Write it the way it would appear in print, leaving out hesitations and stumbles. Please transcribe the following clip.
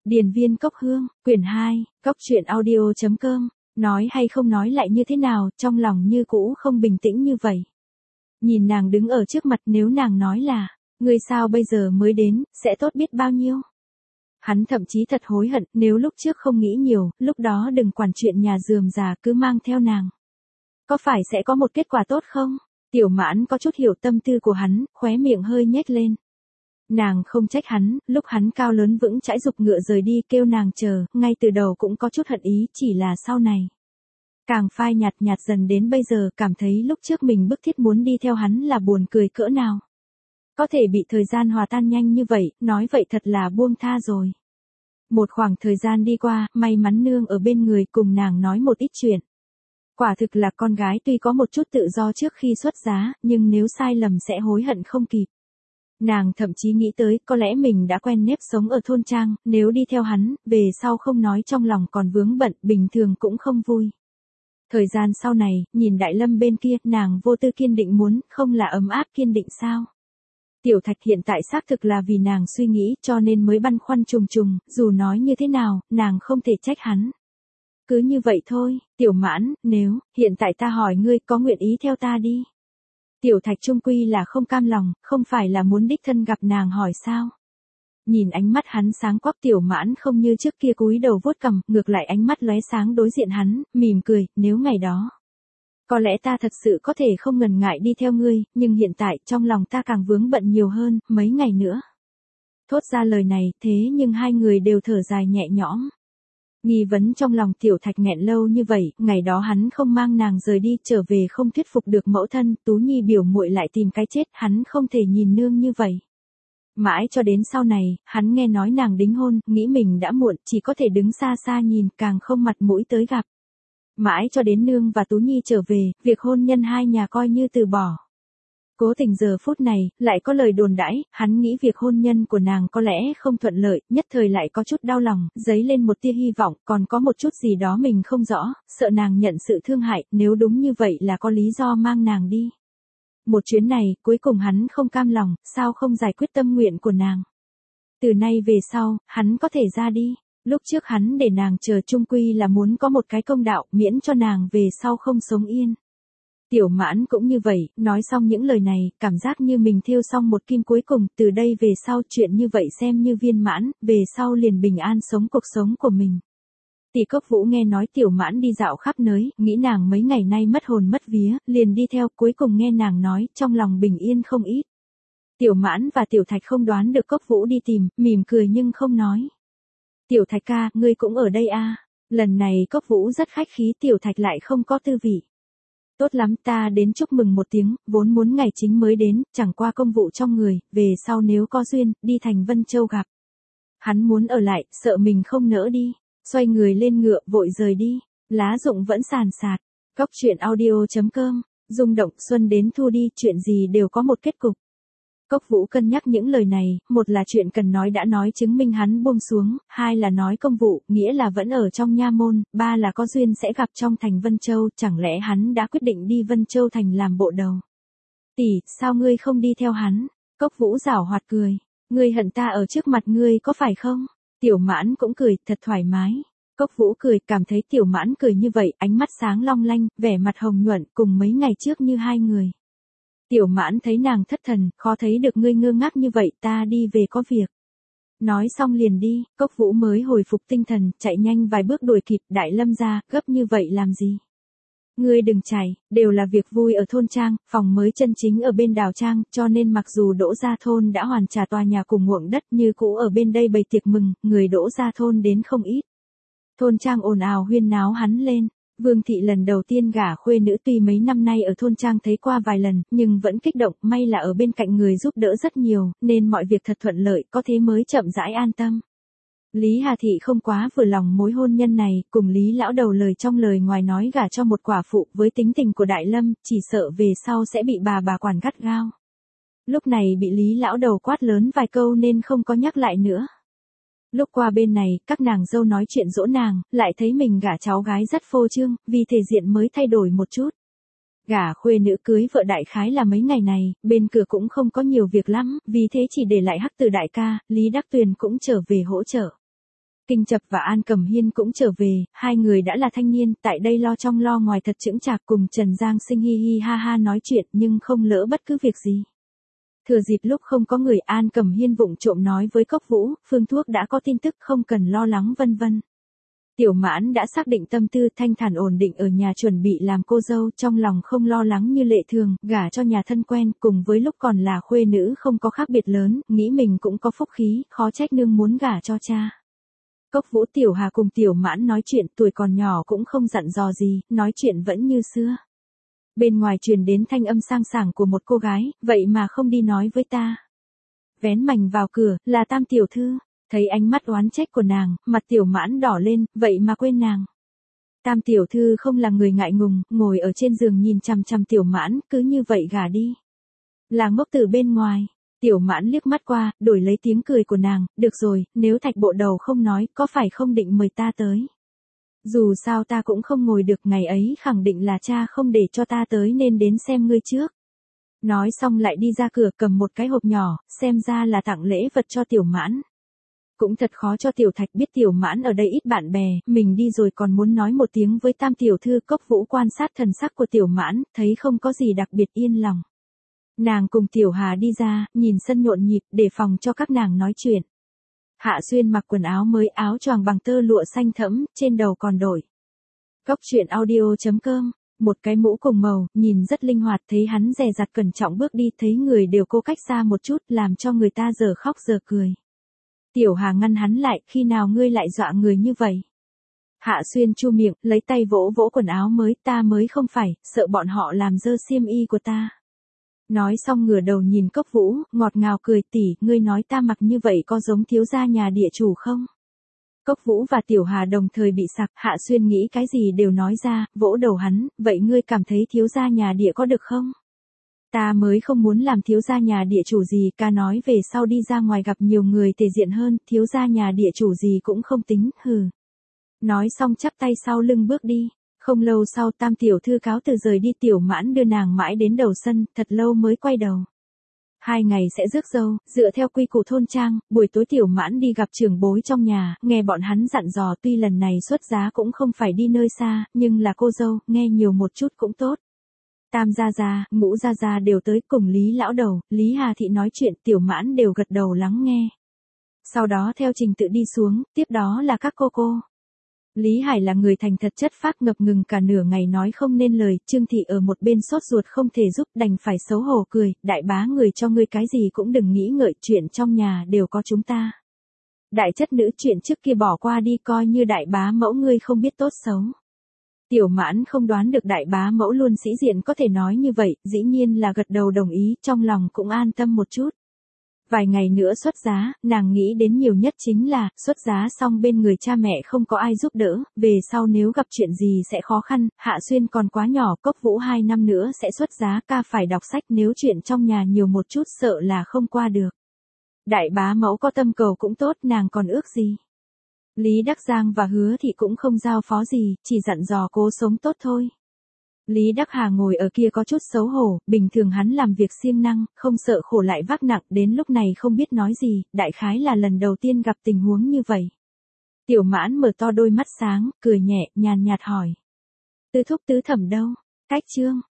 Điền viên cốc hương, quyển 2, cốc truyện audio.com, nói hay không nói lại như thế nào, trong lòng như cũ không bình tĩnh như vậy. Nhìn nàng đứng ở trước mặt, nếu nàng nói là, ngươi sao bây giờ mới đến, sẽ tốt biết bao nhiêu. Hắn thậm chí thật hối hận, nếu lúc trước không nghĩ nhiều, lúc đó đừng quản chuyện nhà rườm rà, cứ mang theo nàng. Có phải sẽ có một kết quả tốt không? Tiểu Mãn có chút hiểu tâm tư của hắn, khóe miệng hơi nhếch lên. Nàng không trách hắn, lúc hắn cao lớn vững chãi giục ngựa rời đi kêu nàng chờ, ngay từ đầu cũng có chút hận ý, chỉ là sau này. Càng phai nhạt nhạt dần đến bây giờ cảm thấy lúc trước mình bức thiết muốn đi theo hắn là buồn cười cỡ nào. Có thể bị thời gian hòa tan nhanh như vậy, nói vậy thật là buông tha rồi. Một khoảng thời gian đi qua, may mắn nương ở bên người cùng nàng nói một ít chuyện. Quả thực là con gái tuy có một chút tự do trước khi xuất giá, nhưng nếu sai lầm sẽ hối hận không kịp. Nàng thậm chí nghĩ tới, có lẽ mình đã quen nếp sống ở thôn trang, nếu đi theo hắn, về sau không nói trong lòng còn vướng bận, bình thường cũng không vui. Thời gian sau này, nhìn Đại Lâm bên kia, nàng vô tư kiên định muốn, không là ấm áp kiên định sao? Tiểu Thạch hiện tại xác thực là vì nàng suy nghĩ cho nên mới băn khoăn trùng trùng, dù nói như thế nào, nàng không thể trách hắn. Cứ như vậy thôi, Tiểu Mãn, nếu, hiện tại ta hỏi ngươi có nguyện ý theo ta đi. Tiểu Thạch trung quy là không cam lòng, không phải là muốn đích thân gặp nàng hỏi sao. Nhìn ánh mắt hắn sáng quắc, Tiểu Mãn không như trước kia cúi đầu vuốt cằm, ngược lại ánh mắt lóe sáng đối diện hắn, mỉm cười, nếu ngày đó. Có lẽ ta thật sự có thể không ngần ngại đi theo ngươi, nhưng hiện tại trong lòng ta càng vướng bận nhiều hơn, mấy ngày nữa. Thốt ra lời này, thế nhưng hai người đều thở dài nhẹ nhõm. Nghi vấn trong lòng Tiểu Thạch nghẹn lâu như vậy, ngày đó hắn không mang nàng rời đi, trở về không thuyết phục được mẫu thân, Tú Nhi biểu muội lại tìm cái chết, hắn không thể nhìn nương như vậy. Mãi cho đến sau này, hắn nghe nói nàng đính hôn, nghĩ mình đã muộn, chỉ có thể đứng xa xa nhìn, càng không mặt mũi tới gặp. Mãi cho đến nương và Tú Nhi trở về, việc hôn nhân hai nhà coi như từ bỏ. Cố tình giờ phút này, lại có lời đồn đãi, hắn nghĩ việc hôn nhân của nàng có lẽ không thuận lợi, nhất thời lại có chút đau lòng, dấy lên một tia hy vọng, còn có một chút gì đó mình không rõ, sợ nàng nhận sự thương hại, nếu đúng như vậy là có lý do mang nàng đi. Một chuyến này, cuối cùng hắn không cam lòng, sao không giải quyết tâm nguyện của nàng. Từ nay về sau, hắn có thể ra đi. Lúc trước hắn để nàng chờ chung quy là muốn có một cái công đạo, miễn cho nàng về sau không sống yên. Tiểu Mãn cũng như vậy, nói xong những lời này, cảm giác như mình thêu xong một kim cuối cùng, từ đây về sau chuyện như vậy xem như viên mãn, về sau liền bình an sống cuộc sống của mình. Tỷ Cốc Vũ nghe nói Tiểu Mãn đi dạo khắp nơi, nghĩ nàng mấy ngày nay mất hồn mất vía, liền đi theo, cuối cùng nghe nàng nói, trong lòng bình yên không ít. Tiểu Mãn và Tiểu Thạch không đoán được Cốc Vũ đi tìm, mỉm cười nhưng không nói. Tiểu Thạch ca, ngươi cũng ở đây à? Lần này Cốc Vũ rất khách khí, Tiểu Thạch lại không có tư vị. Tốt lắm, ta đến chúc mừng một tiếng, vốn muốn ngày chính mới đến, chẳng qua công vụ trong người, về sau nếu có duyên, đi thành Vân Châu gặp. Hắn muốn ở lại, sợ mình không nỡ đi, xoay người lên ngựa, vội rời đi, lá rụng vẫn sàn sạt. Cốc truyện audio.com, rung động xuân đến thu đi, chuyện gì đều có một kết cục. Cốc Vũ cân nhắc những lời này, một là chuyện cần nói đã nói chứng minh hắn buông xuống, hai là nói công vụ, nghĩa là vẫn ở trong nha môn, ba là có duyên sẽ gặp trong thành Vân Châu, chẳng lẽ hắn đã quyết định đi Vân Châu thành làm bộ đầu. Tỷ, sao ngươi không đi theo hắn? Cốc Vũ giảo hoạt cười, ngươi hận ta ở trước mặt ngươi có phải không? Tiểu Mãn cũng cười, thật thoải mái. Cốc Vũ cười, cảm thấy Tiểu Mãn cười như vậy, ánh mắt sáng long lanh, vẻ mặt hồng nhuận, cùng mấy ngày trước như hai người. Tiểu Mãn thấy nàng thất thần, khó thấy được ngươi ngơ ngác như vậy, ta đi về có việc. Nói xong liền đi, Cốc Vũ mới hồi phục tinh thần, chạy nhanh vài bước đuổi kịp, Đại Lâm ra, gấp như vậy làm gì? Ngươi đừng chạy, đều là việc vui ở thôn trang, phòng mới chân chính ở bên đào trang, cho nên mặc dù Đỗ Gia thôn đã hoàn trả tòa nhà cùng ruộng đất như cũ ở bên đây bày tiệc mừng, người Đỗ Gia thôn đến không ít. Thôn trang ồn ào huyên náo hắn lên. Vương thị lần đầu tiên gả khuê nữ, tuy mấy năm nay ở thôn trang thấy qua vài lần, nhưng vẫn kích động, may là ở bên cạnh người giúp đỡ rất nhiều, nên mọi việc thật thuận lợi, có thế mới chậm rãi an tâm. Lý Hà Thị không quá vừa lòng mối hôn nhân này, cùng Lý lão đầu lời trong lời ngoài nói gả cho một quả phụ, với tính tình của Đại Lâm, chỉ sợ về sau sẽ bị bà quản gắt gao. Lúc này bị Lý lão đầu quát lớn vài câu nên không có nhắc lại nữa. Lúc qua bên này, các nàng dâu nói chuyện dỗ nàng, lại thấy mình gả cháu gái rất phô trương, vì thể diện mới thay đổi một chút. Gả khuê nữ cưới vợ đại khái là mấy ngày này, bên cửa cũng không có nhiều việc lắm, vì thế chỉ để lại Hắc Tử đại ca, Lý Đắc Tuyền cũng trở về hỗ trợ. Kinh Chập và An Cẩm Hiên cũng trở về, hai người đã là thanh niên, tại đây lo trong lo ngoài thật chững chạc cùng Trần Giang Sinh hi hi ha ha nói chuyện nhưng không lỡ bất cứ việc gì. Thừa dịp lúc không có người, An Cẩm Hiên vụng trộm nói với Cốc Vũ, Phương Thuốc đã có tin tức không cần lo lắng vân vân. Tiểu Mãn đã xác định tâm tư, thanh thản ổn định ở nhà chuẩn bị làm cô dâu, trong lòng không lo lắng như lệ thường, gả cho nhà thân quen, cùng với lúc còn là khuê nữ không có khác biệt lớn, nghĩ mình cũng có phúc khí, khó trách nương muốn gả cho cha. Cốc Vũ Tiểu Hà cùng Tiểu Mãn nói chuyện, tuổi còn nhỏ cũng không dặn dò gì, nói chuyện vẫn như xưa. Bên ngoài truyền đến thanh âm sang sảng của một cô gái, vậy mà không đi nói với ta. Vén mành vào cửa, là Tam tiểu thư. Thấy ánh mắt oán trách của nàng, mặt Tiểu Mãn đỏ lên, vậy mà quên nàng. Tam tiểu thư không là người ngại ngùng, ngồi ở trên giường nhìn chằm chằm Tiểu Mãn, cứ như vậy gả đi. Là ngốc từ bên ngoài. Tiểu Mãn liếc mắt qua, đổi lấy tiếng cười của nàng, được rồi, nếu Thạch Bộ Đầu không nói, có phải không định mời ta tới. Dù sao ta cũng không ngồi được, ngày ấy khẳng định là cha không để cho ta tới nên đến xem ngươi trước. Nói xong lại đi ra cửa cầm một cái hộp nhỏ, xem ra là tặng lễ vật cho Tiểu Mãn. Cũng thật khó cho Tiểu Thạch biết Tiểu Mãn ở đây ít bạn bè, mình đi rồi còn muốn nói một tiếng với Tam tiểu thư. Cốc Vũ quan sát thần sắc của Tiểu Mãn, thấy không có gì đặc biệt, yên lòng. Nàng cùng Tiểu Hà đi ra, nhìn sân nhộn nhịp, để phòng cho các nàng nói chuyện. Hạ Xuyên mặc quần áo mới, áo choàng bằng tơ lụa xanh thẫm, trên đầu còn đội Góc truyện audio.com, một cái mũ cùng màu, nhìn rất linh hoạt, thấy hắn dè dặt cẩn trọng bước đi, thấy người đều cố cách xa một chút, làm cho người ta giờ khóc giờ cười. Tiểu Hà ngăn hắn lại, khi nào ngươi lại dọa người như vậy? Hạ Xuyên chu miệng, lấy tay vỗ vỗ quần áo mới, ta mới không phải, sợ bọn họ làm dơ xiêm y của ta. Nói xong ngửa đầu nhìn Cốc Vũ, ngọt ngào cười, tỷ, ngươi nói ta mặc như vậy có giống thiếu gia nhà địa chủ không? Cốc Vũ và Tiểu Hà đồng thời bị sặc, Hạ Xuyên nghĩ cái gì đều nói ra, vỗ đầu hắn, vậy ngươi cảm thấy thiếu gia nhà địa có được không? Ta mới không muốn làm thiếu gia nhà địa chủ gì, ca nói về sau đi ra ngoài gặp nhiều người thể diện hơn, thiếu gia nhà địa chủ gì cũng không tính, hừ. Nói xong chắp tay sau lưng bước đi. Không lâu sau Tam tiểu thư cáo từ rời đi, Tiểu Mãn đưa nàng mãi đến đầu sân, thật lâu mới quay đầu. 2 ngày sẽ rước dâu, dựa theo quy củ thôn trang, buổi tối Tiểu Mãn đi gặp trưởng bối trong nhà, nghe bọn hắn dặn dò, tuy lần này xuất giá cũng không phải đi nơi xa, nhưng là cô dâu, nghe nhiều một chút cũng tốt. Tam gia gia, Ngũ gia gia đều tới, cùng Lý lão đầu, Lý Hà thị nói chuyện, Tiểu Mãn đều gật đầu lắng nghe. Sau đó theo trình tự đi xuống, tiếp đó là các cô. Lý Hải là người thành thật chất phác, ngập ngừng cả nửa ngày nói không nên lời, Trương thị ở một bên sốt ruột không thể giúp, đành phải xấu hổ cười, đại bá người cho ngươi cái gì cũng đừng nghĩ ngợi, chuyện trong nhà đều có chúng ta. Đại chất nữ chuyện trước kia bỏ qua đi, coi như đại bá mẫu ngươi không biết tốt xấu. Tiểu Mãn không đoán được đại bá mẫu luôn sĩ diện có thể nói như vậy, dĩ nhiên là gật đầu đồng ý, trong lòng cũng an tâm một chút. Vài ngày nữa xuất giá, nàng nghĩ đến nhiều nhất chính là, xuất giá xong bên người cha mẹ không có ai giúp đỡ, về sau nếu gặp chuyện gì sẽ khó khăn, Hạ Xuyên còn quá nhỏ, Cốc Vũ 2 năm nữa sẽ xuất giá, ca phải đọc sách, nếu chuyện trong nhà nhiều một chút sợ là không qua được. Đại bá mẫu có tâm cầu cũng tốt, nàng còn ước gì. Lý Đắc Giang và Hứa Thị cũng không giao phó gì, chỉ dặn dò cố sống tốt thôi. Lý Đắc Hà ngồi ở kia có chút xấu hổ, bình thường hắn làm việc siêng năng, không sợ khổ lại vác nặng, đến lúc này không biết nói gì, đại khái là lần đầu tiên gặp tình huống như vậy. Tiểu Mãn mở to đôi mắt sáng, cười nhẹ, nhàn nhạt hỏi. Tứ thúc tứ thẩm đâu? Cách chương.